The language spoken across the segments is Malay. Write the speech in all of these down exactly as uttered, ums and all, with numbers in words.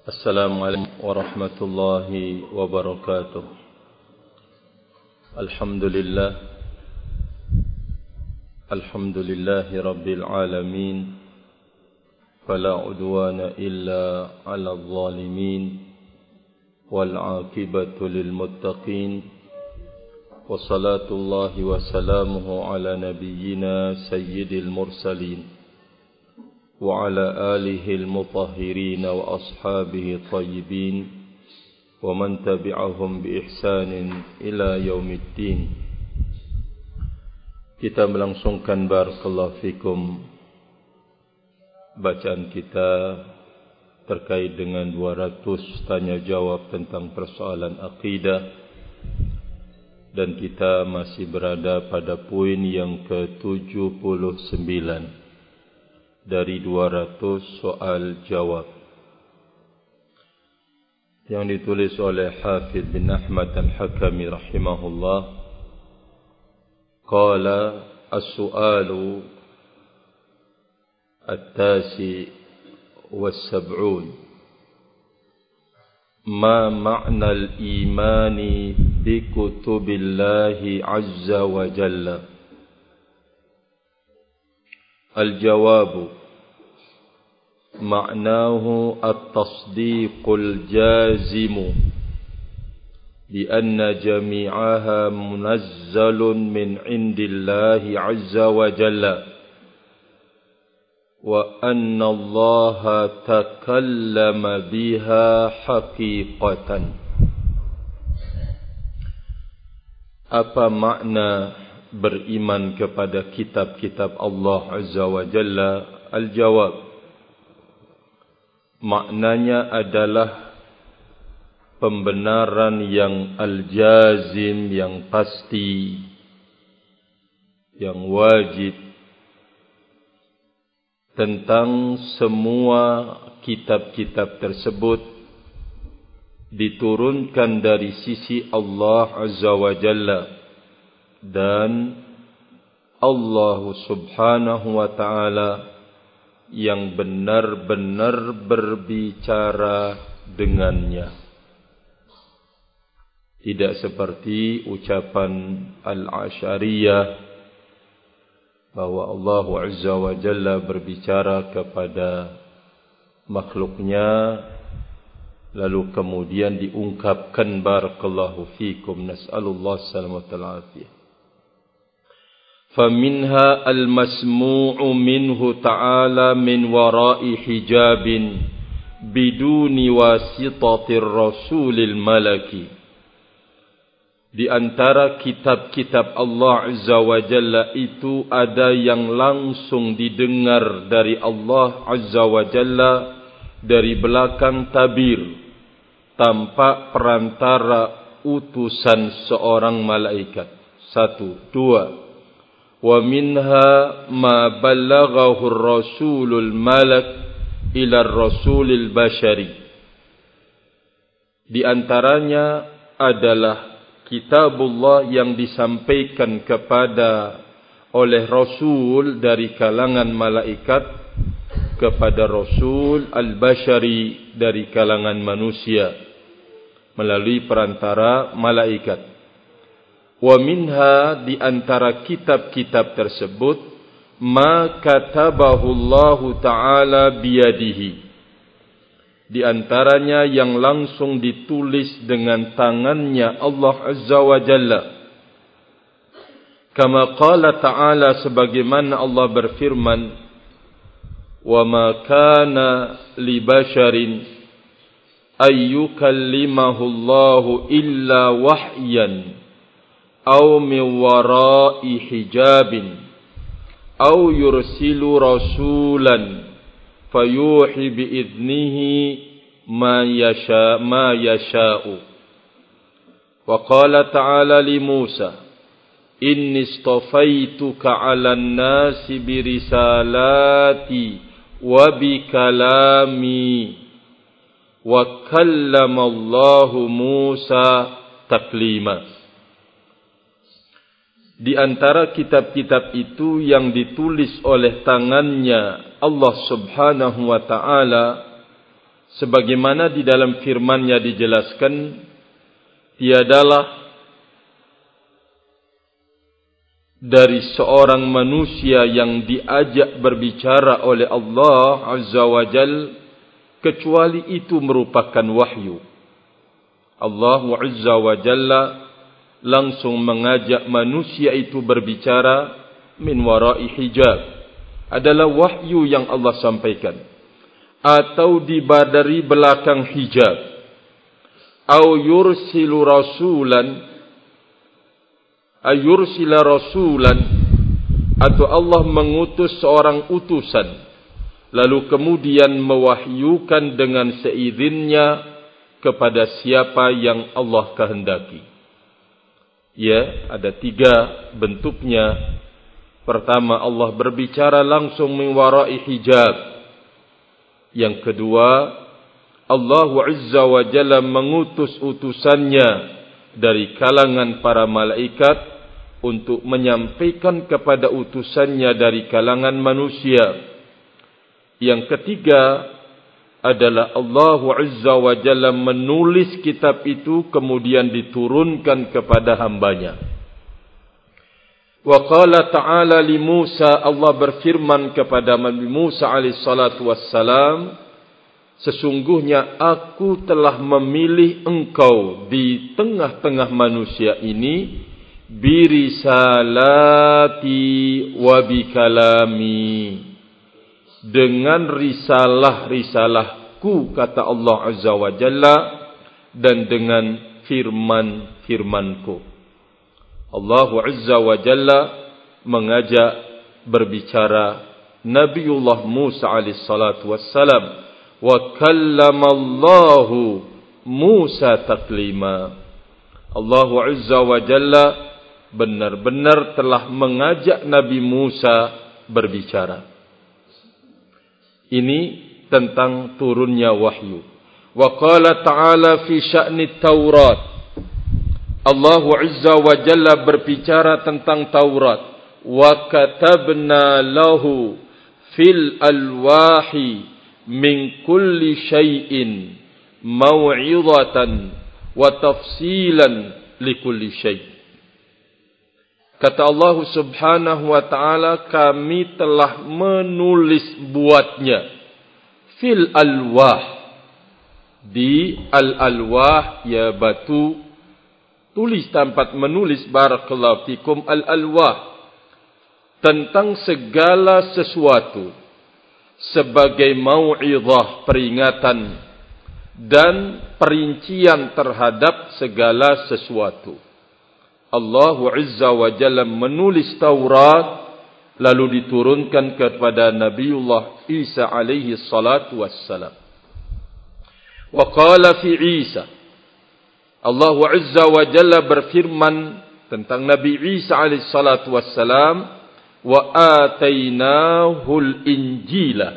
Assalamualaikum warahmatullahi wabarakatuh. Alhamdulillah Alhamdulillahi rabbil alamin. Fala udwana illa ala zalimin. Wal aqibatu lil muttaqin. Wassalatullahi wassalamuhu ala nabiyyina sayyidil mursalin وعلى آله المطهرين وأصحابه الطيبين ومن تبعهم بإحسان إلى يوم الدين. Kita melangsungkan barakallahu fikum bacaan kita terkait dengan dua ratus tanya jawab tentang persoalan akidah, dan kita masih berada pada poin yang ke tujuh puluh sembilan dari dua ratus soal jawab yang ditulis oleh Hafidh bin Ahmad Al-Hakami rahimahullah. Qala as-su'alu at-tasi was-sab'un, ma ma'na al-imani bi kutubillahi azza wa jalla? Al-jawabu معناه التصديق الجازم بأن جميعها منزل من عند الله عز وجل وأن الله تكلم بها حقيقة. Apa makna beriman kepada kitab-kitab Allah Azza wa Jalla? Al-jawab, maknanya adalah pembenaran yang al-jazim, yang pasti, yang wajib tentang semua kitab-kitab tersebut diturunkan dari sisi Allah Azza wa Jalla, dan Allah Subhanahu wa ta'ala yang benar-benar berbicara dengannya. Tidak seperti ucapan Al-Asy'ariyah bahwa Allah Azza wa Jalla berbicara kepada makhluknya lalu kemudian diungkapkan barakallahu fikum, nas'alullah salamata wal afiyah. فَمِنْهَا الْمَسْمُوعُ مِنْهُ تَعَالَى مِنْ وَرَاءِ حِجَابٍ بِدُونِ وَاسِطَةِ الرَّسُولِ الْمَلَكِ. Di antara kitab-kitab Allah Azza wa Jalla itu ada yang langsung didengar dari Allah Azza wa Jalla dari belakang tabir, tanpa perantara utusan seorang malaikat. Satu, dua. Wa minha ma ballaghahu ar-rasulul malak ila ar-rasulil bashari. Di antaranya adalah kitabullah yang disampaikan kepada oleh rasul dari kalangan malaikat kepada rasul al-bashari dari kalangan manusia melalui perantara malaikat. Wa minha, di antara kitab-kitab tersebut, ma katabahu Allah Ta'ala biyadihi, di antaranya yang langsung ditulis dengan tangannya Allah Azza wa Jalla. Kama qala Ta'ala, sebagaimana Allah berfirman, wa ma kana li basharin ayyukallimahu Allahu illa wahyan aw min wara'i hijabin aw yursilu rasulan fayuhi bi'idnihi ma yasha ma yasha'u. Wa qala ta'ala li Musa, inni istafaituka 'alan nasi bi risalati wa bi kalami wa kallama Allahu Musa taklima. Di antara kitab-kitab itu yang ditulis oleh tangannya Allah Subhanahu wa ta'ala sebagaimana di dalam firman-Nya dijelaskan, tiadalah dari seorang manusia yang diajak berbicara oleh Allah Azza wa Jal kecuali itu merupakan wahyu. Allah Azza wa Jalla langsung mengajak manusia itu berbicara min wara'i hijab, adalah wahyu yang Allah sampaikan, atau dari belakang hijab, au yursilu rasulan ayursila rasulan, atau Allah mengutus seorang utusan lalu kemudian mewahyukan dengan seizinnya kepada siapa yang Allah kehendaki. Ya, ada tiga bentuknya. Pertama, Allah berbicara langsung min wara'i hijab. Yang kedua, Allah Azza wa Jalla mengutus utusannya dari kalangan para malaikat untuk menyampaikan kepada utusannya dari kalangan manusia. Yang ketiga adalah Allah Azza wa Jalla menulis kitab itu kemudian diturunkan kepada hambanya. Wa qala ta'ala li Musa, Allah berfirman kepada Nabi Musa alaihi salatu wassalam, sesungguhnya aku telah memilih engkau di tengah-tengah manusia ini birisalati wa bikalami, dengan risalah-risalahku, kata Allah Azza wa Jalla, dan dengan firman-firmanku. Allah Azza wa Jalla mengajak berbicara Nabiullah Musa alaihi salatu wassalam, wa kallamallahu Musa taklima. Allah Azza wa Jalla benar-benar telah mengajak Nabi Musa berbicara. Ini tentang turunnya wahyu. Wa qala ta'ala fi sya'ni Taurat, Allah Azza wa Jalla berbicara tentang Taurat. Wa katabna lahu fil alwahi min kulli syai'in mau'izatan wa tafsilan li kulli syai'. Kata Allah Subhanahu wa ta'ala, kami telah menulis buatnya fil alwah, di al-alwah, ya batu tulis tempat menulis, barakallahu fikum, al-alwah, tentang segala sesuatu sebagai mau'izah, peringatan dan perincian terhadap segala sesuatu. Allah Azza wa Jalla menulis Taurat lalu diturunkan kepada Nabiullah Isa alaihi salatu wassalam. Wa qala fi Isa, Allah Azza wa Jalla berfirman tentang Nabi Isa alaihi salatu wassalam, wa atainahul injila,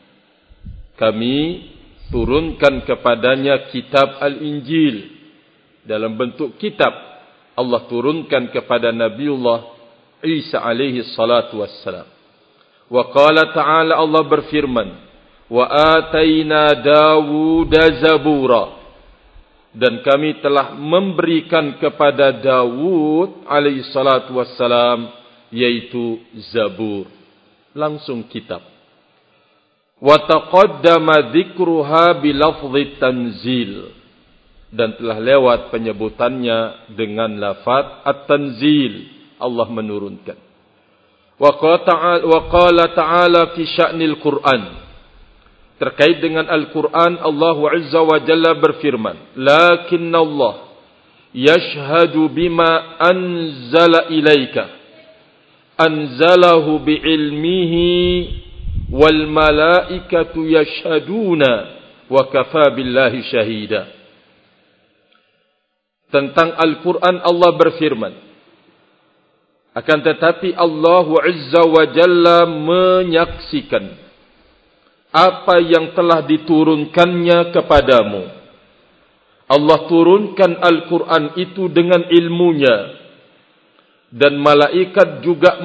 kami turunkan kepadanya kitab al-Injil dalam bentuk kitab. Allah turunkan kepada Nabiullah Isa alaihi salatu wassalam. Wa qala ta'ala, Allah berfirman, wa ataina Dawuda zabura, dan kami telah memberikan kepada Dawud alaihi salatu wassalam, yaitu Zabur, langsung kitab. Wa taqaddama dzikruha bilafdhi tanzil, dan telah lewat penyebutannya dengan lafaz at-tanzil, Allah menurunkan. Wa qala ta'ala fi sya'nil Qur'an, terkait dengan Al-Quran, Allah Azza wa Jalla berfirman, lakinna Allah yashhadu bima anzala ilaika anzalahu bi'ilmihi wal malaikatu yashhaduna wa kafa billahi syahida. Tentang Al-Quran Allah berfirman, akan tetapi Allah Azza wa Jalla menyaksikan apa yang telah diturunkannya kepadamu. Allah turunkan Al-Quran itu dengan ilmunya, dan malaikat juga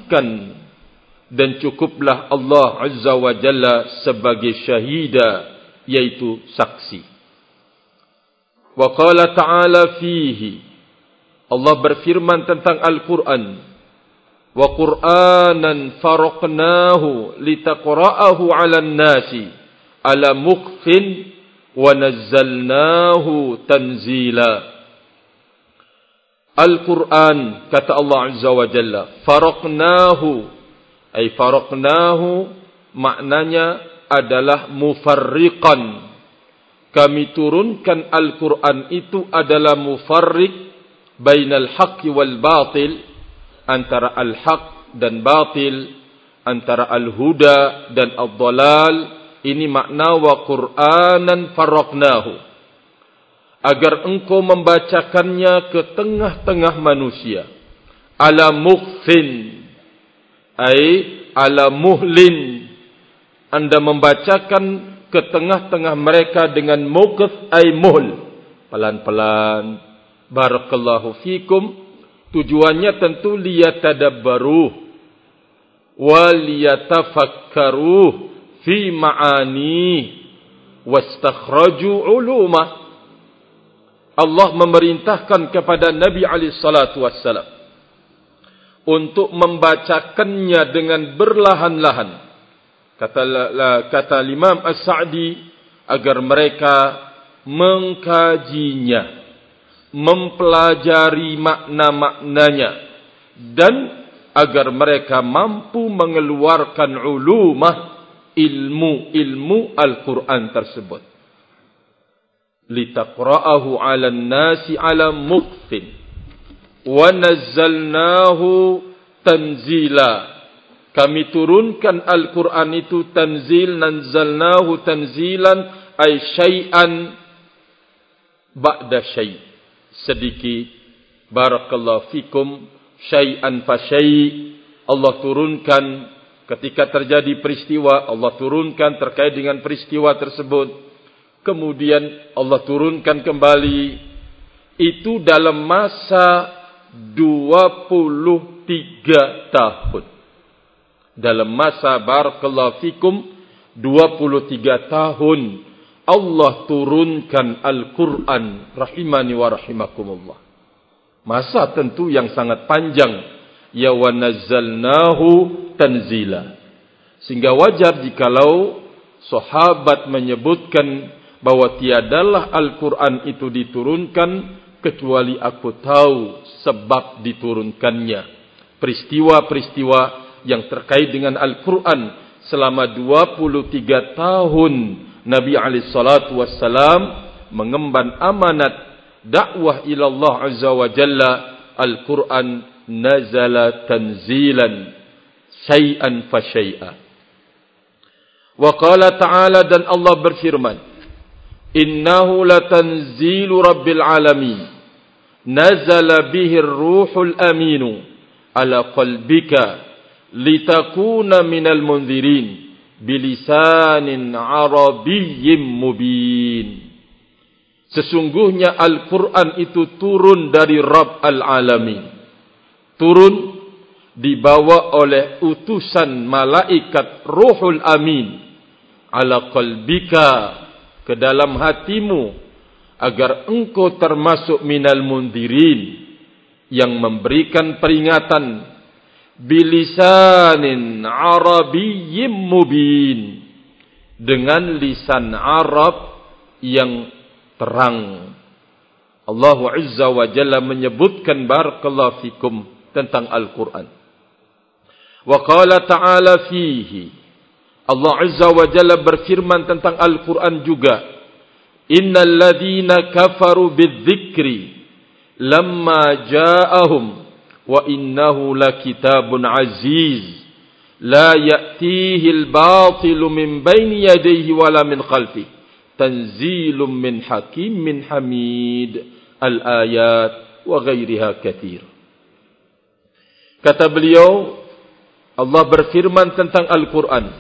mempersaksikan, dan cukuplah Allah Azza wa Jalla sebagai syahida yaitu saksi. Wa qala ta'ala fihi, Allah berfirman tentang Al-Quran, wa Qur'anan faraqnahu litaqra'ahu 'alan nasi 'ala mukthin wa nazzalnahu tanzila. Al-Quran, kata Allah Azza wa Jalla, faraqnahu, ay faraqnahu maknanya adalah mufarriqan. Kami turunkan Al-Quran itu adalah mufarriq bainal haqqi wal batil, antara al-haq dan batil, antara al-huda dan ad-dhalal. Ini makna wa Qur'anan farraqnahu, agar engkau membacakannya ke tengah-tengah manusia, ala mukthin, ay ala muhlin. Anda membacakan ke tengah-tengah mereka dengan mukth, ay muhl, pelan-pelan. Barakallahu fikum. Tujuannya tentu liyatadabbaru wa liyatafakkaru fi ma'ani wastakhraju ulumah. Allah memerintahkan kepada Nabi alaihi salatu wassalam untuk membacakannya dengan berlahan-lahan. Kata kata Imam As-Sa'di, agar mereka mengkajinya, mempelajari makna-maknanya, dan agar mereka mampu mengeluarkan ulumah, ilmu-ilmu Al-Quran tersebut. Litaqra'ahu 'alan nasi 'ala mukthin wa nazzalnahu tanzila. Kami turunkan Al-Quran itu tanzil, nazzalnahu tanzilan, ay syai'an ba'da syai', sedikit. Barakallahu fikum. Syai'an fa syai', Allah turunkan ketika terjadi peristiwa, Allah turunkan terkait dengan peristiwa tersebut. Kemudian Allah turunkan kembali. Itu dalam masa dua puluh tiga tahun. Dalam masa barakallahu fikum dua puluh tiga tahun Allah turunkan Al-Quran, rahimani wa rahimakumullah. Masa tentu yang sangat panjang. Ya wa nazzalnahu tanzila. Sehingga wajar jikalau sahabat menyebutkan bahwa tiadalah Al-Quran itu diturunkan kecuali aku tahu sebab diturunkannya. Peristiwa-peristiwa yang terkait dengan Al-Quran selama dua puluh tiga tahun Nabi alaihi salatu wassalam mengemban amanat dakwah ila Allah azza wa jalla. Al-Quran nazala tanzilan, syai'an fa syai'a. Wa qala ta'ala, dan Allah berfirman, innahu latanzilu rabbil alamin, nazala bihi ar-ruhul aminu ala qalbika litakuna minal munzirin bilisanin arabiyyin mubin. Sesungguhnya Al-Quran itu turun dari Rabb al-Alamin, turun dibawa oleh utusan malaikat Ruhul Amin ala qalbika, ke dalam hatimu, agar engkau termasuk minal munzirin, yang memberikan peringatan, bilisanin arabiyyin mubin, dengan lisan Arab yang terang. Allah Azza wa Jalla menyebutkan barakallahu fikum tentang Al-Quran. Wa qala ta'ala fihi, Allah Azza wa Jalla berfirman tentang Al-Quran juga, innal ladhina kafaru bidzikri lamma ja'ahum wa innahu lakitabun aziz la ya'tihi al-batilu min bayni yadayhi wala min khalfihi tanzilun min hakimin hamid. Al-ayat wa ghairiha kathir. Kata beliau, Allah berfirman tentang Al-Quran,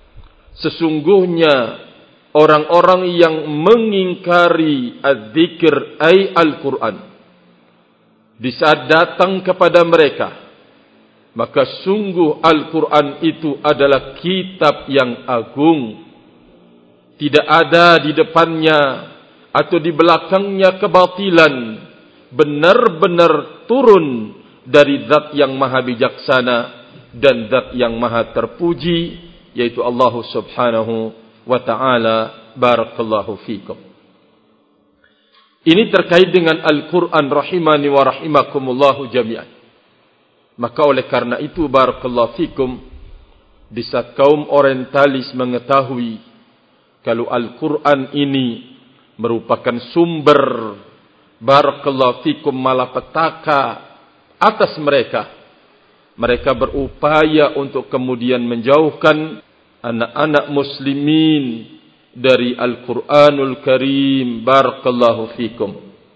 sesungguhnya orang-orang yang mengingkari az-zikr ay Al-Quran, di saat datang kepada mereka, maka sungguh Al-Quran itu adalah kitab yang agung, Tidak ada di depannya atau di belakangnya kebatilan. Benar-benar turun dari zat yang maha bijaksana dan zat yang maha terpuji, yaitu Allah subhanahu wa ta'ala. Barakallahu fikum. Ini terkait dengan Al-Quran rahimani wa rahimakumullahu jami'an. Maka oleh karena itu, barakallahu fikum, di saat kaum orientalis mengetahui kalau Al-Quran ini merupakan sumber, barakallahu fikum, malapetaka atas mereka, mereka berupaya untuk kemudian menjauhkan anak-anak muslimin dari Al-Quranul Karim. Barakallahu fikum.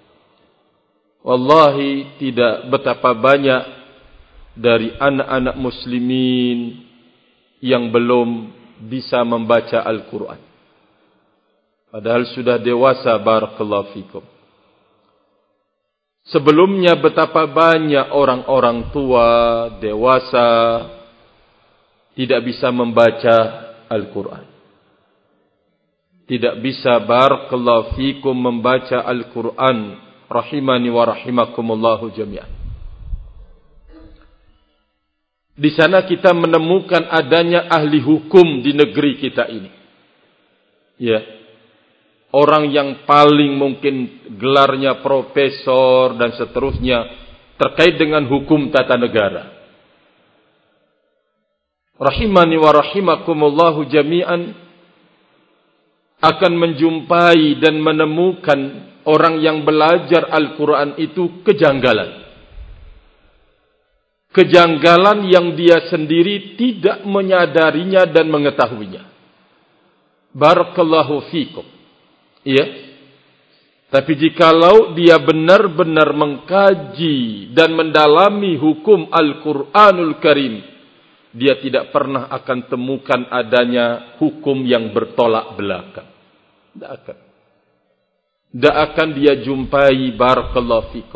Wallahi, tidak betapa banyak dari anak-anak muslimin yang belum bisa membaca Al-Quran, padahal sudah dewasa. Barakallahu fikum. Sebelumnya betapa banyak orang-orang tua, dewasa, tidak bisa membaca Al-Quran. Tidak bisa, barakallahu fikum, membaca Al-Quran rahimani wa rahimakumullahu jami'an. Di sana kita menemukan adanya ahli hukum di negeri kita ini. Ya. Orang yang paling mungkin gelarnya profesor dan seterusnya terkait dengan hukum tata negara. Rahimani wa rahimakumullahu jami'an, akan menjumpai dan menemukan orang yang belajar Al-Quran itu kejanggalan. Kejanggalan yang dia sendiri tidak menyadarinya dan mengetahuinya. Barakallahu fikum. Ya. Tapi jikalau dia benar-benar mengkaji dan mendalami hukum Al-Quranul Karim, dia tidak pernah akan temukan adanya hukum yang bertolak belakang. Tidak akan. Tidak akan dia jumpai, barakallahu fikum.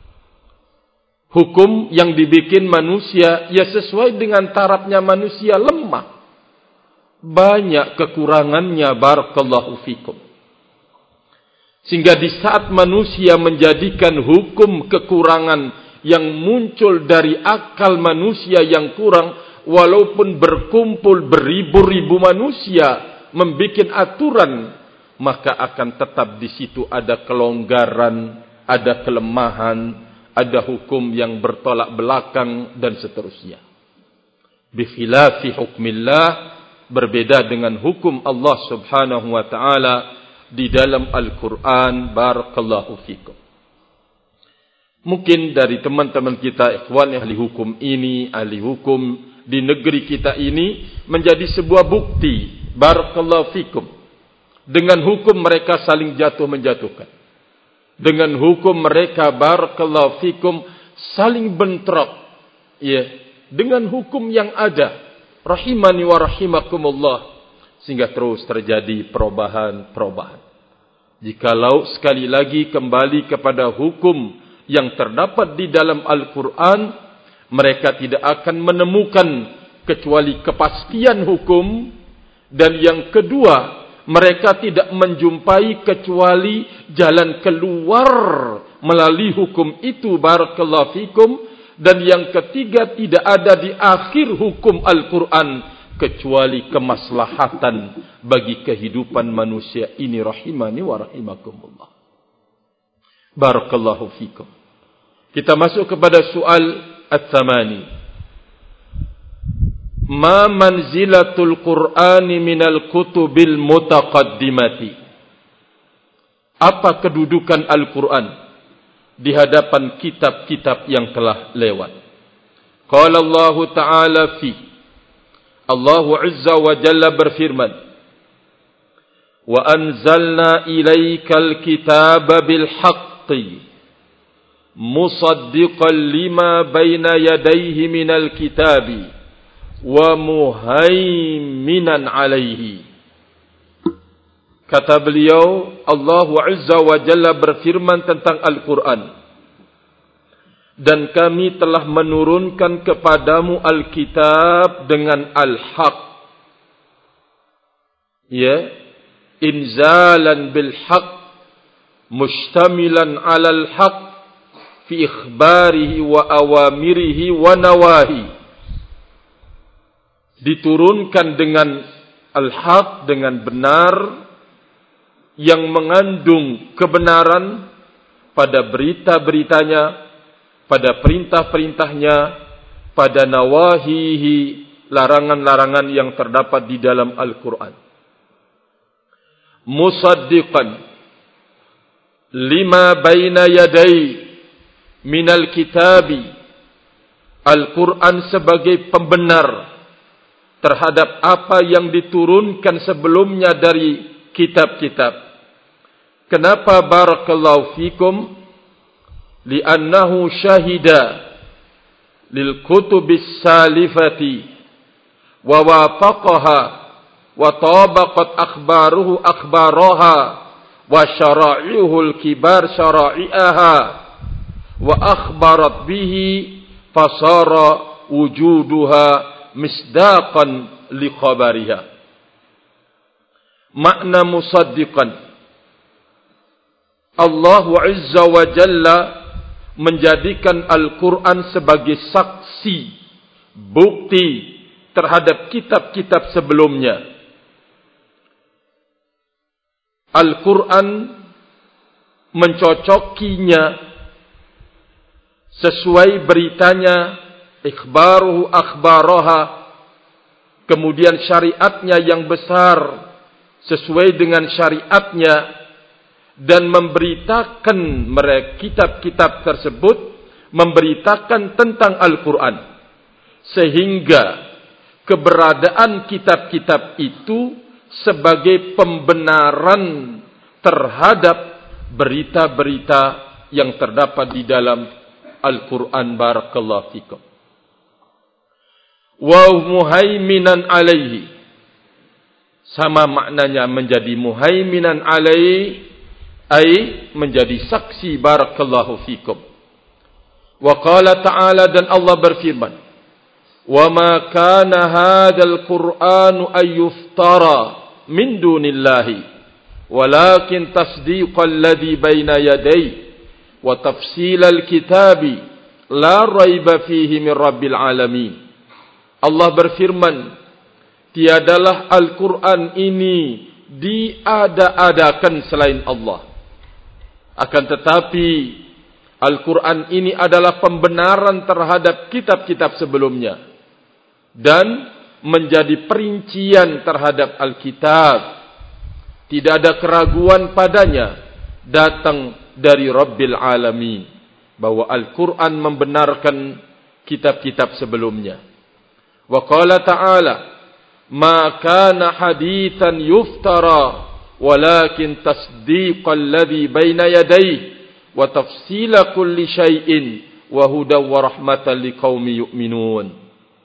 Hukum yang dibikin manusia, ya sesuai dengan tarafnya manusia, lemah. Banyak kekurangannya, barakallahu fikum. Sehingga di saat manusia menjadikan hukum kekurangan yang muncul dari akal manusia yang kurang, walaupun berkumpul beribu-ribu manusia membikin aturan, maka akan tetap di situ ada kelonggaran, ada kelemahan, ada hukum yang bertolak belakang dan seterusnya. Bikhilafi hukmillah, berbeda dengan hukum Allah subhanahu wa ta'ala di dalam Al-Quran. Barakallahu fikum. Mungkin dari teman-teman kita, ikhwan ahli hukum ini, ahli hukum di negeri kita ini, menjadi sebuah bukti. Barakallahu fikum. Dengan hukum mereka saling jatuh menjatuhkan. Dengan hukum mereka, barakallahu fikum, saling bentrok. Ya, dengan hukum yang ada, rahimani wa rahimakumullah, sehingga terus terjadi perubahan-perubahan. Jikalau sekali lagi kembali kepada hukum yang terdapat di dalam Al-Quran, mereka tidak akan menemukan kecuali kepastian hukum. Dan yang kedua, mereka tidak menjumpai kecuali jalan keluar melalui hukum itu. Barakallahu fikum. Dan yang ketiga, tidak ada di akhir hukum Al-Quran kecuali kemaslahatan bagi kehidupan manusia ini. Rahimani wa rahimakumullah. Barakallahu fikum. Kita masuk kepada soal at-thamani. Ma manzilatul Qur'ani minal kutubil mutaqaddimati. Apa kedudukan Al-Quran di hadapan kitab-kitab yang telah lewat? Qala Allah Ta'ala fi, Allah Azza wa Jalla berfirman, wa anzalna ilaikal kitaba bil haqqi musaddiqan lima baina yadayhi minal kitabi wa muhaiminan alaihi. Kata beliau, Allah Azza wa Jalla berfirman tentang Al-Quran, dan kami telah menurunkan kepadamu Alkitab dengan Al-Haq. Ya, inzalan bil haqq mustamilan 'alal haqq fi ikhbarihi wa awamirihi wa nawahi. Diturunkan dengan al-haq, dengan benar, yang mengandung kebenaran pada berita-beritanya, pada perintah-perintahnya, pada nawahihi, larangan-larangan yang terdapat di dalam Al-Quran. Musaddiqan lima baina yadai minal kitabi. Al-Quran sebagai pembenar terhadap apa yang diturunkan sebelumnya dari kitab-kitab. Kenapa barakallahu fikum? Li'annahu syahida lil kutubis salifati wa wafaqaha wa tabaqat akhbaruhu akhbaraha wa syara'i'uhul kibar syara'i'aha wa akhbarat bihi fasara wujuduha misdaqan li khabariha. Makna musaddiqan, Allah Azza wa Jalla menjadikan Al-Quran sebagai saksi, bukti terhadap kitab-kitab sebelumnya. Al-Quran mencocokinya sesuai beritanya, ikhbaruhu akhbaraha, kemudian syariatnya yang besar sesuai dengan syariatnya, dan memberitakan mereka kitab-kitab tersebut memberitakan tentang Al-Quran, sehingga keberadaan kitab-kitab itu sebagai pembenaran terhadap berita-berita yang terdapat di dalam Al-Quran. Barakallahu fikum. Wa muhaiminan alaihi, sama maknanya menjadi muhaiminan alaihi, ay menjadi saksi. Barakallahu fikum. Wa qala ta'ala, dan Allah berfirman, wa ma kana hadzal qur'anu ay yuftara min dunillahi walakin tasdiqal ladzi baina yadayhi wa tafsilal kitabi la raiba fihi min rabbil alamin. Allah berfirman, tiadalah Al-Quran ini diada-adakan selain Allah. Akan tetapi Al-Quran ini adalah pembenaran terhadap kitab-kitab sebelumnya dan menjadi perincian terhadap Alkitab. Tidak ada keraguan padanya, datang dari Rabbil Alamin, bahwa Al-Quran membenarkan kitab-kitab sebelumnya. Wa qala ta'ala, ma kana hadithan yuftara walakin tasdiqal ladzi baina yadayhi wa tafsila kulli syai'in wa hudaw wa rahmatan liqaumi yu'minun.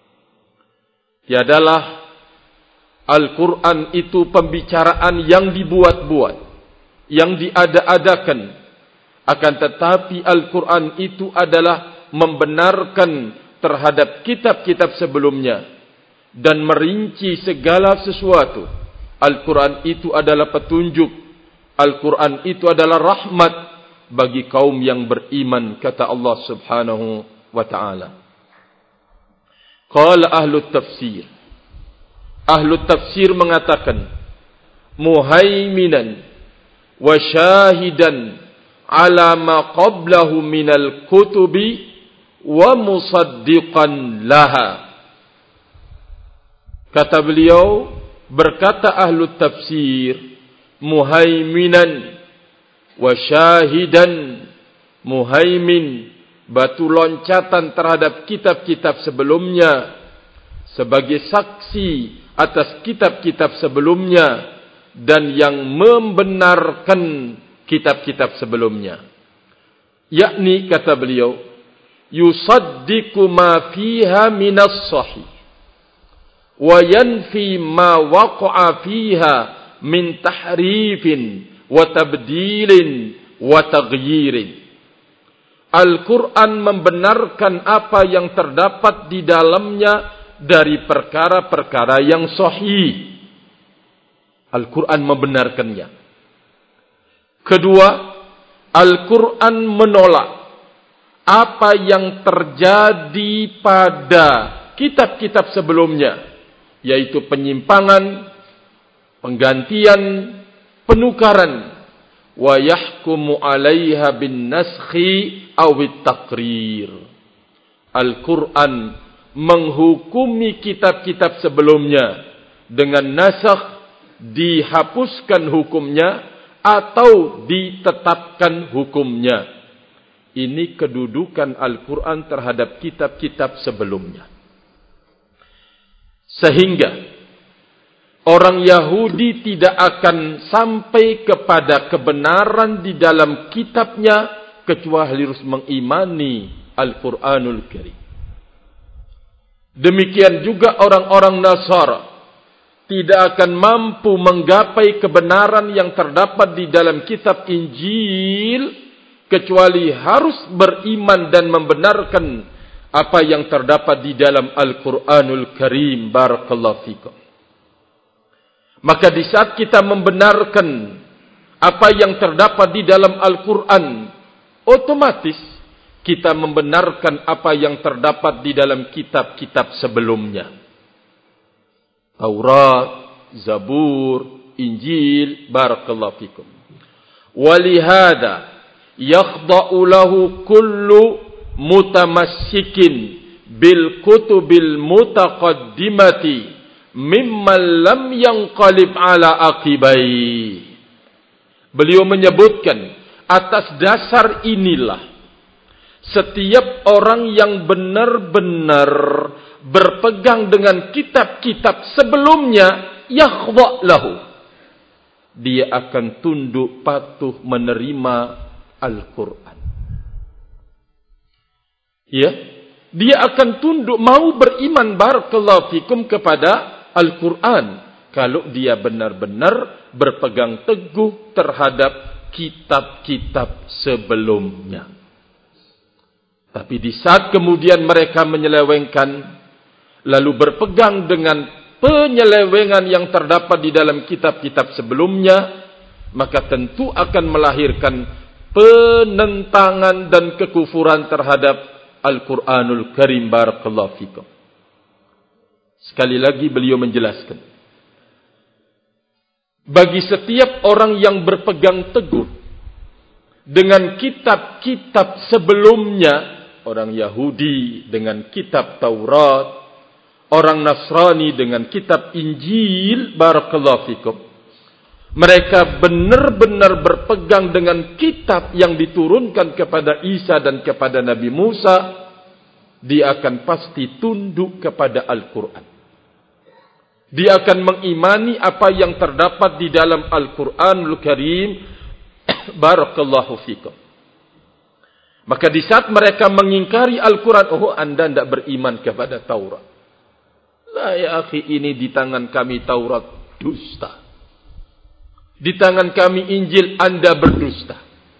Tiadalah Al-Quran itu pembicaraan yang dibuat-buat, yang diada-adakan. Akan tetapi Al-Quran itu adalah membenarkan terhadap kitab-kitab sebelumnya dan merinci segala sesuatu. Al-Quran itu adalah petunjuk. Al-Quran itu adalah rahmat bagi kaum yang beriman, kata Allah Subhanahu wa ta'ala. Qala ahlu tafsir, ahlu tafsir mengatakan, muhaiminan wa syahidan ala ma qablahu minal kutubi wa musaddiqan laha. Kata beliau, berkata ahlu tafsir, muhaiminan wa syahidan, muhaimin, batu loncatan terhadap kitab-kitab sebelumnya, sebagai saksi atas kitab-kitab sebelumnya, dan yang membenarkan kitab-kitab sebelumnya. Yakni, kata beliau, yusaddiqu ma fiha minas sahih wa yanfi ma waqa'a fiha min tahrifin wa tabdilin wa taghyirin. Al-Quran membenarkan apa yang terdapat di dalamnya dari perkara-perkara yang sahih, Al-Quran membenarkannya. Kedua, Al-Quran menolak apa yang terjadi pada kitab-kitab sebelumnya, yaitu penyimpangan, penggantian, penukaran, wa yahkumu 'alaiha bin naskhi aw bit taqrir. Al-Quran menghukumi kitab-kitab sebelumnya dengan nasakh, dihapuskan hukumnya atau ditetapkan hukumnya. Ini kedudukan Al-Quran terhadap kitab-kitab sebelumnya. Sehingga orang Yahudi tidak akan sampai kepada kebenaran di dalam kitabnya kecuali harus mengimani Al-Quranul Karim. Demikian juga orang-orang Nasara tidak akan mampu menggapai kebenaran yang terdapat di dalam kitab Injil kecuali harus beriman dan membenarkan apa yang terdapat di dalam Al-Quranul Karim. Barakallahu fikum. Maka di saat kita membenarkan apa yang terdapat di dalam Al-Quran, otomatis kita membenarkan apa yang terdapat di dalam kitab-kitab sebelumnya. Taurat, Zabur, Injil, barakallahu fikum. Walihada yakhda'u lahu kullu mutamassikin bil kutubil mutaqaddimati mimman lam yanqalib ala aqibai. Beliau menyebutkan atas dasar inilah setiap orang yang benar-benar berpegang dengan kitab-kitab sebelumnya, yakhdha' lahu, dia akan tunduk patuh menerima Al-Quran. Ya, dia akan tunduk mau beriman barakallahu fikum kepada Al-Quran kalau dia benar-benar berpegang teguh terhadap kitab-kitab sebelumnya. Tapi di saat kemudian mereka menyelewengkan, lalu berpegang dengan penyelewengan yang terdapat di dalam kitab-kitab sebelumnya, maka tentu akan melahirkan penentangan dan kekufuran terhadap Al-Quranul Karim. Barakallahu fikum. Sekali lagi beliau menjelaskan, bagi setiap orang yang berpegang teguh dengan kitab-kitab sebelumnya, orang Yahudi dengan kitab Taurat, orang Nasrani dengan kitab Injil, barakallahu fikum, mereka benar-benar berpegang dengan kitab yang diturunkan kepada Isa dan kepada Nabi Musa, dia akan pasti tunduk kepada Al-Quran. Dia akan mengimani apa yang terdapat di dalam Al-Quranul Karim. Barakallahu fikum. Maka di saat mereka mengingkari Al-Quran, oh anda tidak beriman kepada Taurat. Lah ya akhi, ini di tangan kami Taurat dusta. Di tangan kami Injil, anda berdusta.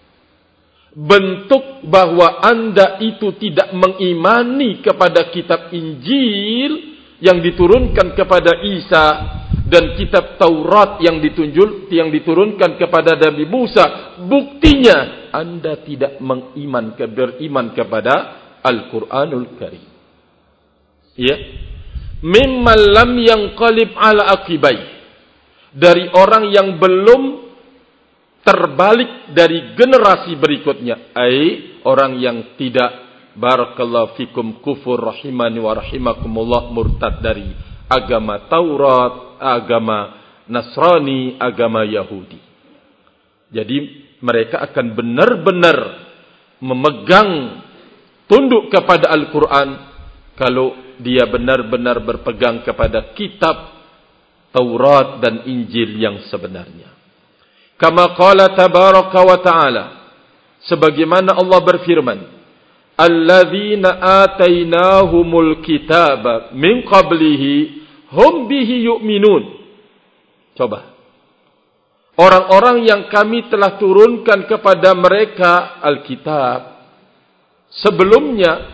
Bentuk bahwa anda itu tidak mengimani kepada kitab Injil yang diturunkan kepada Isa dan kitab Taurat yang ditunjuk yang diturunkan kepada Nabi Musa, buktinya anda tidak mengiman beriman kepada Al-Quranul Karim. Ya, mimman lam yanqalib ala aqibai, dari orang yang belum terbalik dari generasi berikutnya, ai orang yang tidak, barakallahu fikum, kufur rahimani wa rahimakumullah, murtad dari agama Taurat, agama Nasrani, agama Yahudi. Jadi mereka akan benar-benar memegang tunduk kepada Al-Quran kalau dia benar-benar berpegang kepada kitab Taurat dan Injil yang sebenarnya. Kama qala tabaraka wa ta'ala, sebagaimana Allah berfirman, alladzina atainahumul kitaba min qablihi hum bihi yu'minun. Coba, orang-orang yang kami telah turunkan kepada mereka Alkitab sebelumnya,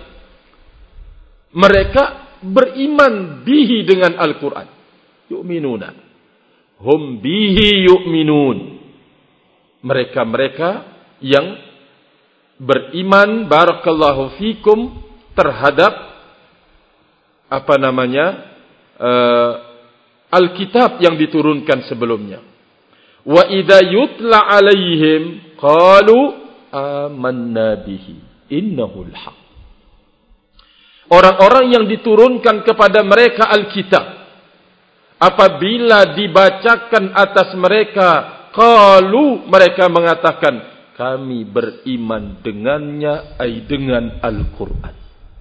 mereka beriman bihi dengan Al-Quran. Yu'minuna. hum bihi yu'minun. Mereka-mereka yang beriman, barakallahu fikum, terhadap apa namanya uh, Alkitab yang diturunkan sebelumnya. Wa idza yutla alaihim qalu amanna bihi innahul haq. Orang-orang yang diturunkan kepada mereka Alkitab, apabila dibacakan atas mereka, qalu, mereka mengatakan, kami beriman dengannya, ay dengan Al-Quran.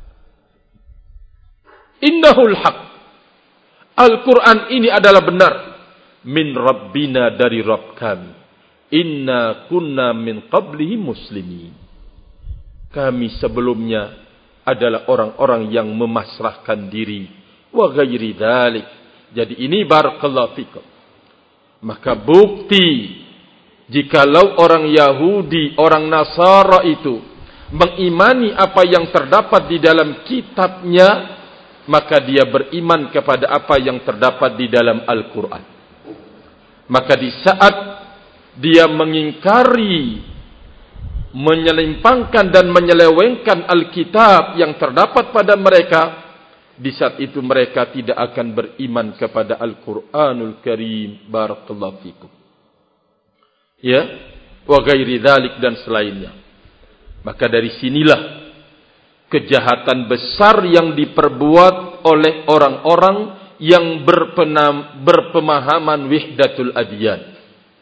Innahul haq. Al-Quran ini adalah benar. Min Rabbina, dari Rabb kami. Inna kunna min qablihi muslimin. Kami sebelumnya adalah orang-orang yang memasrahkan diri. Wa ghairi dzalik. Jadi ini barakallahu fikum. Maka bukti jikalau orang Yahudi, orang Nasara itu mengimani apa yang terdapat di dalam kitabnya, maka dia beriman kepada apa yang terdapat di dalam Al-Quran. Maka di saat dia mengingkari, menyelimpangkan dan menyelewengkan Alkitab yang terdapat pada mereka, di saat itu mereka tidak akan beriman kepada Al-Quranul Karim. Barakallahu fikum. Ya, wa ghairi dzalik, dan selainnya. Maka dari sinilah kejahatan besar yang diperbuat oleh orang-orang yang berpenam, berpemahaman wihdatul adyan.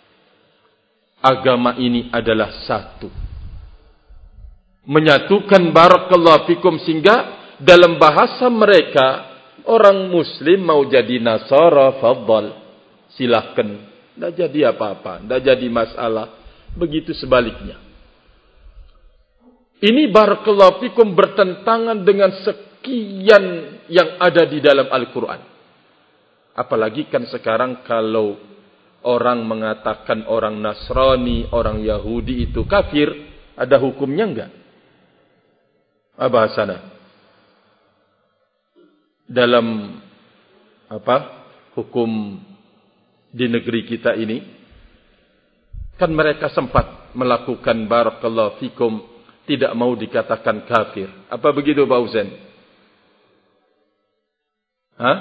Agama ini adalah satu, menyatukan, barakallahu fikum, sehingga dalam bahasa mereka, orang muslim mau jadi Nasara, fadhal, silahkan, tidak jadi apa-apa, tidak jadi masalah. Begitu sebaliknya. Ini barakallahu fikum bertentangan dengan sekian yang ada di dalam Al-Quran. Apalagi kan sekarang kalau orang mengatakan orang Nasrani, orang Yahudi itu kafir, ada hukumnya enggak? Apa sana? Dalam apa? Hukum di negeri kita ini, kan mereka sempat melakukan barakallahu fikum, tidak mau dikatakan kafir. Apa begitu Pak Husain? Hah?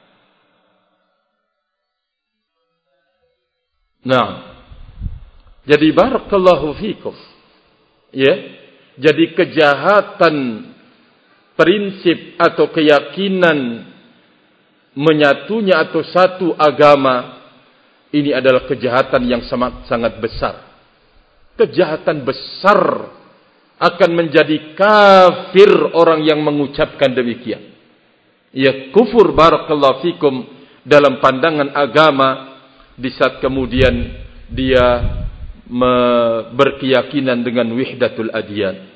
Nah, jadi barakallahu fikum, ya, jadi kejahatan prinsip atau keyakinan menyatunya atau satu agama, ini adalah kejahatan yang sangat sangat besar. Kejahatan besar, akan menjadi kafir orang yang mengucapkan demikian. Ya, kufur barakallahu fikum dalam pandangan agama, di saat kemudian dia berkeyakinan dengan wihdatul adyan.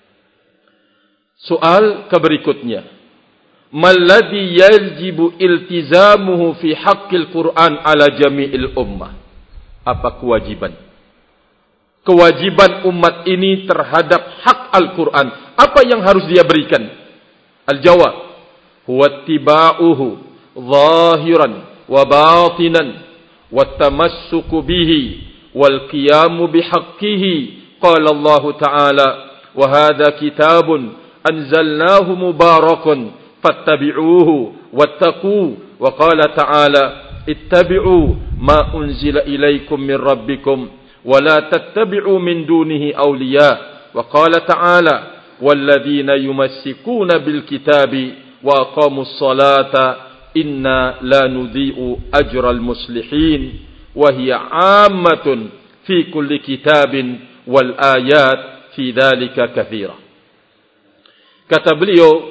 Soal keberikutnya, malladhi yajibu iltizamuhu fi haqqil Qur'an ala jami'il ummah. Apa kewajiban? Kewajiban umat ini terhadap hak Al-Quran. Apa yang harus dia berikan? Al-jawab, huwa ittiba'uhu zahiran wa batinan wa tamassuku bihi wal qiyamu bihaqqihi. Qala Allah Ta'ala, wa hadha kitabun anzalnahu mubarakun fattabi'uhu wattaqu. Wa qala Ta'ala, ittabi'u ma unzila ilaikum min rabbikum ولا تتبعوا من دونه أولياء. وقال تعالى والذين يمسكون بالكتاب وأقاموا الصلاة إنا لا نضيع أجر المصلحين وهي عامة في كل كتاب والآيات في ذلك كثيرة. Kata beliau,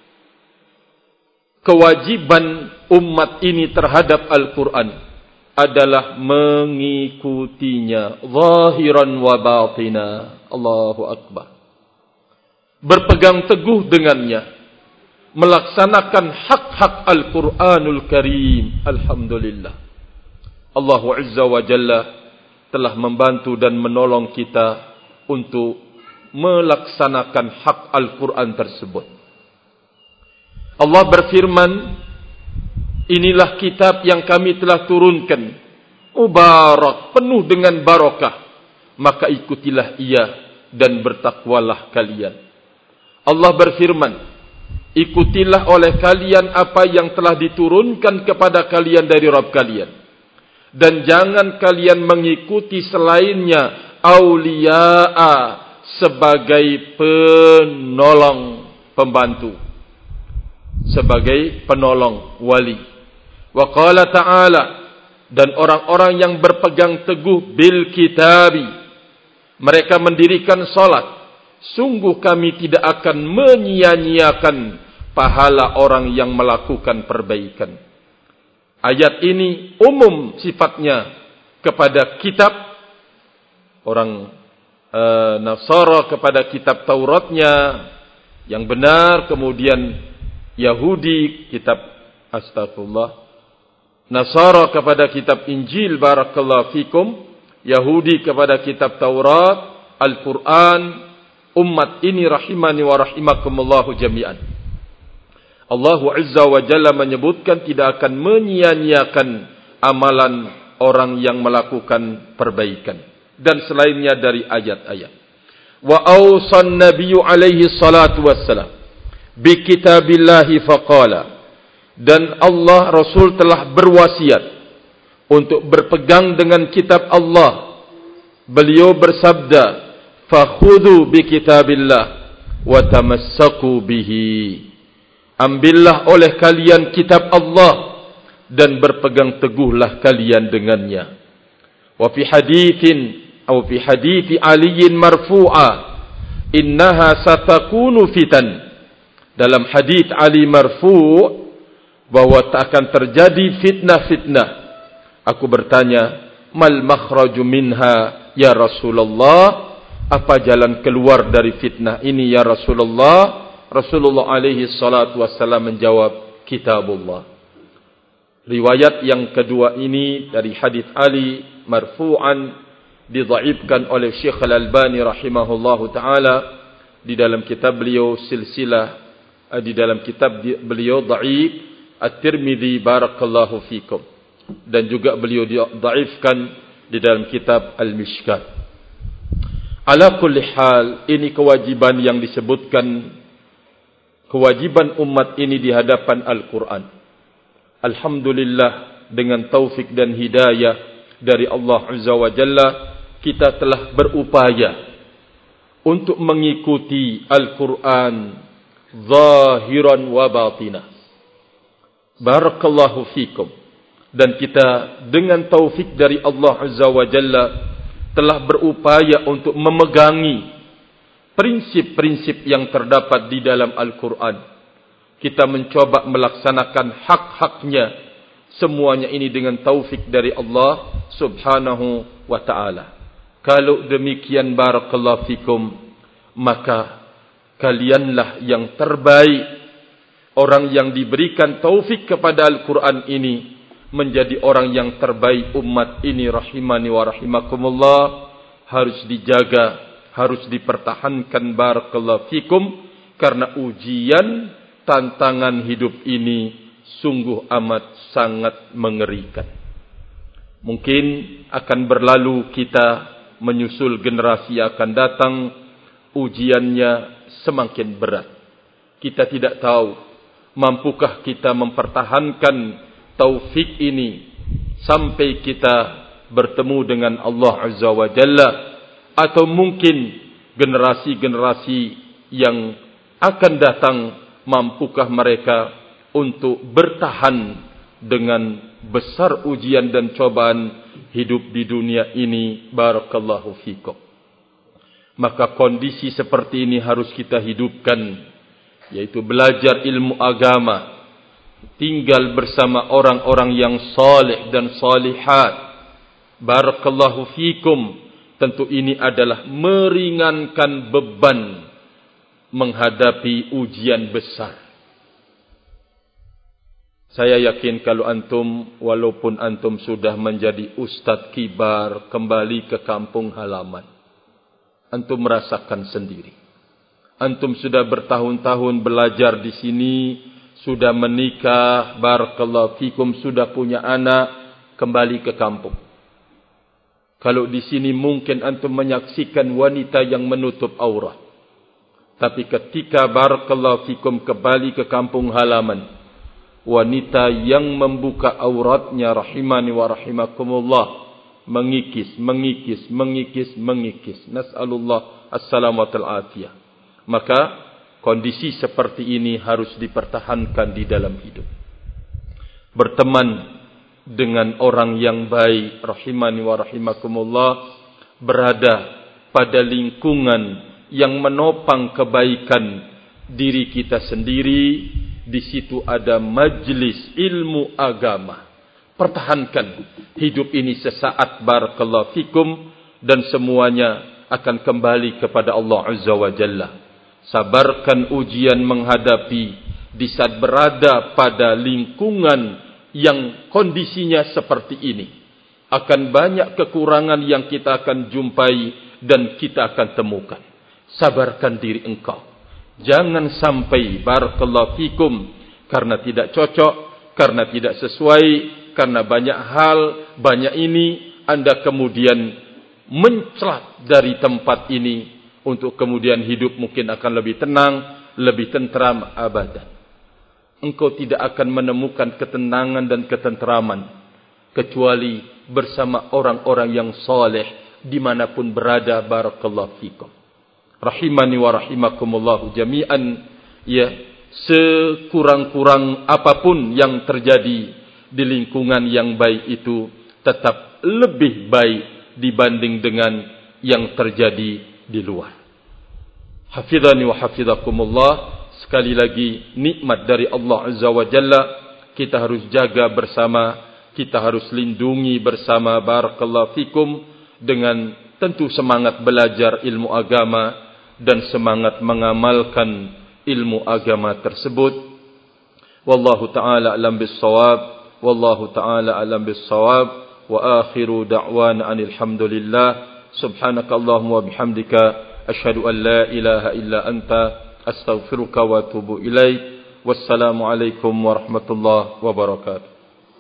kewajiban umat ini terhadap Al-Quran adalah mengikutinya zahiran wa batina. Allahu Akbar. Berpegang teguh dengannya, melaksanakan hak-hak Al-Quranul Karim. Alhamdulillah, Allah Azza wa Jalla telah membantu dan menolong kita untuk melaksanakan hak Al-Quran tersebut. Allah berfirman, inilah kitab yang kami telah turunkan mubarak, penuh dengan barakah, maka ikutilah ia dan bertakwalah kalian. Allah berfirman, ikutilah oleh kalian apa yang telah diturunkan kepada kalian dari Rabb kalian, dan jangan kalian mengikuti selainnya auliya'a sebagai penolong, pembantu, sebagai penolong, wali. Wa qala ta'ala, dan orang-orang yang berpegang teguh bil kitabi, mereka mendirikan salat, sungguh kami tidak akan menyia-nyiakan pahala orang yang melakukan perbaikan. Ayat ini umum sifatnya kepada kitab, orang uh, Nasara kepada kitab Tauratnya yang benar, kemudian Yahudi kitab astagfirullah, Nasara kepada kitab Injil, barakallahu fikum, Yahudi kepada kitab Taurat, Al-Quran, umat ini rahimani wa rahimakumullahu jami'an. Allah Azza wa Jalla menyebutkan tidak akan menyia-nyiakan amalan orang yang melakukan perbaikan, dan selainnya dari ayat-ayat. Wa awsan nabiyyu alaihi salatu wassalam bi kitabillahi faqala, dan Allah Rasul telah berwasiat untuk berpegang dengan kitab Allah. Beliau bersabda, fakhudhu bi kitabillah wa tamassaku bihi, ambillah oleh kalian kitab Allah dan berpegang teguhlah kalian dengannya. Wa fi haditsin atau fi hadithi Ali marfu'a, innaha satakunu fitan, dalam hadits Ali marfu' bahwa tak akan terjadi fitnah-fitnah. Aku bertanya, mal makhraju minha ya Rasulullah, apa jalan keluar dari fitnah ini ya Rasulullah? Rasulullah alaihi salatu wassalam menjawab, kitabullah. Riwayat yang kedua ini dari hadits Ali marfu'an didhaifkan oleh Syekh Al-Albani rahimahullahu taala di dalam kitab beliau silsilah, di dalam kitab beliau dhaif At-Tirmidzi, barakallahu fikum, dan juga beliau dhaifkan di dalam kitab Al-Mishkat. Ala kulli hal, ini kewajiban yang disebutkan, kewajiban umat ini di hadapan Al-Quran. Alhamdulillah, dengan taufik dan hidayah dari Allah Azza wa Jalla, kita telah berupaya untuk mengikuti Al-Quran zahiran wa batinah. Barakallahu fikum. Dan kita dengan taufik dari Allah Azza wa Jalla telah berupaya untuk memegangi prinsip-prinsip yang terdapat di dalam Al-Quran. Kita mencoba melaksanakan hak-haknya, semuanya ini dengan taufik dari Allah Subhanahu wa ta'ala. Kalau demikian, barakallahu fikum, maka kalianlah yang terbaik, orang yang diberikan taufik kepada Al-Quran ini, menjadi orang yang terbaik umat ini rahimani wa rahimakumullah. Harus dijaga, harus dipertahankan, barakallahu fikum, karena ujian, tantangan hidup ini sungguh amat sangat mengerikan. Mungkin akan berlalu, kita menyusul generasi yang akan datang, ujiannya semakin berat. Kita tidak tahu mampukah kita mempertahankan taufik ini sampai kita bertemu dengan Allah Azza wa Jalla, atau mungkin generasi-generasi yang akan datang, mampukah mereka untuk bertahan dengan besar ujian dan cobaan hidup di dunia ini, barakallahu fikum. Maka kondisi seperti ini harus kita hidupkan, yaitu belajar ilmu agama, tinggal bersama orang-orang yang saleh dan salihat, barakallahu fikum. Tentu ini adalah meringankan beban menghadapi ujian besar. Saya yakin kalau antum, walaupun antum sudah menjadi ustadz kibar, kembali ke kampung halaman, antum merasakan sendiri. Antum sudah bertahun-tahun belajar di sini, sudah menikah, barakallahu fikum, sudah punya anak, kembali ke kampung. Kalau di sini mungkin antum menyaksikan wanita yang menutup aurat. Tapi ketika barakallahu fikum kembali ke kampung halaman, wanita yang membuka auratnya rahimani wa rahimakumullah, mengikis, mengikis, mengikis, mengikis. Nas'alullah as-salamatul afiyah. Maka kondisi seperti ini harus dipertahankan di dalam hidup. Berteman dengan orang yang baik, rahimani wa rahimakumullah, berada pada lingkungan yang menopang kebaikan diri kita sendiri. Di situ ada majlis ilmu agama. Pertahankan hidup ini sesaat barakallahu fikum, dan semuanya akan kembali kepada Allah Azza wa Jalla. Sabarkan ujian menghadapi di saat berada pada lingkungan yang kondisinya seperti ini. Akan banyak kekurangan yang kita akan jumpai dan kita akan temukan. Sabarkan diri engkau. Jangan sampai barakallahu fikum karena tidak cocok, karena tidak sesuai, karena banyak hal, banyak ini, anda kemudian mencelat dari tempat ini untuk kemudian hidup mungkin akan lebih tenang, lebih tentram abadan. Engkau tidak akan menemukan ketenangan dan ketenteraman kecuali bersama orang-orang yang saleh dimanapun berada barakallahu fikum. Rahimani wa rahimakumullah jami'an. Ya, sekurang-kurang apapun yang terjadi di lingkungan yang baik itu tetap lebih baik dibanding dengan yang terjadi di luar. Hafizani wa hafizakumullah. Sekali lagi nikmat dari Allah Azza wa Jalla kita harus jaga bersama, kita harus lindungi bersama barakallahu fikum, dengan tentu semangat belajar ilmu agama dan semangat mengamalkan ilmu agama tersebut. Wallahu ta'ala alam bis-shawab, wallahu ta'ala alam bis-shawab, wa akhiru da'wana anil hamdulillah. Subhanakallahumma wa bihamdika asyhadu an la ilaha illa anta astaghfiruka wa atubu ilaik. Wassalamu alaikum warahmatullahi wabarakatuh.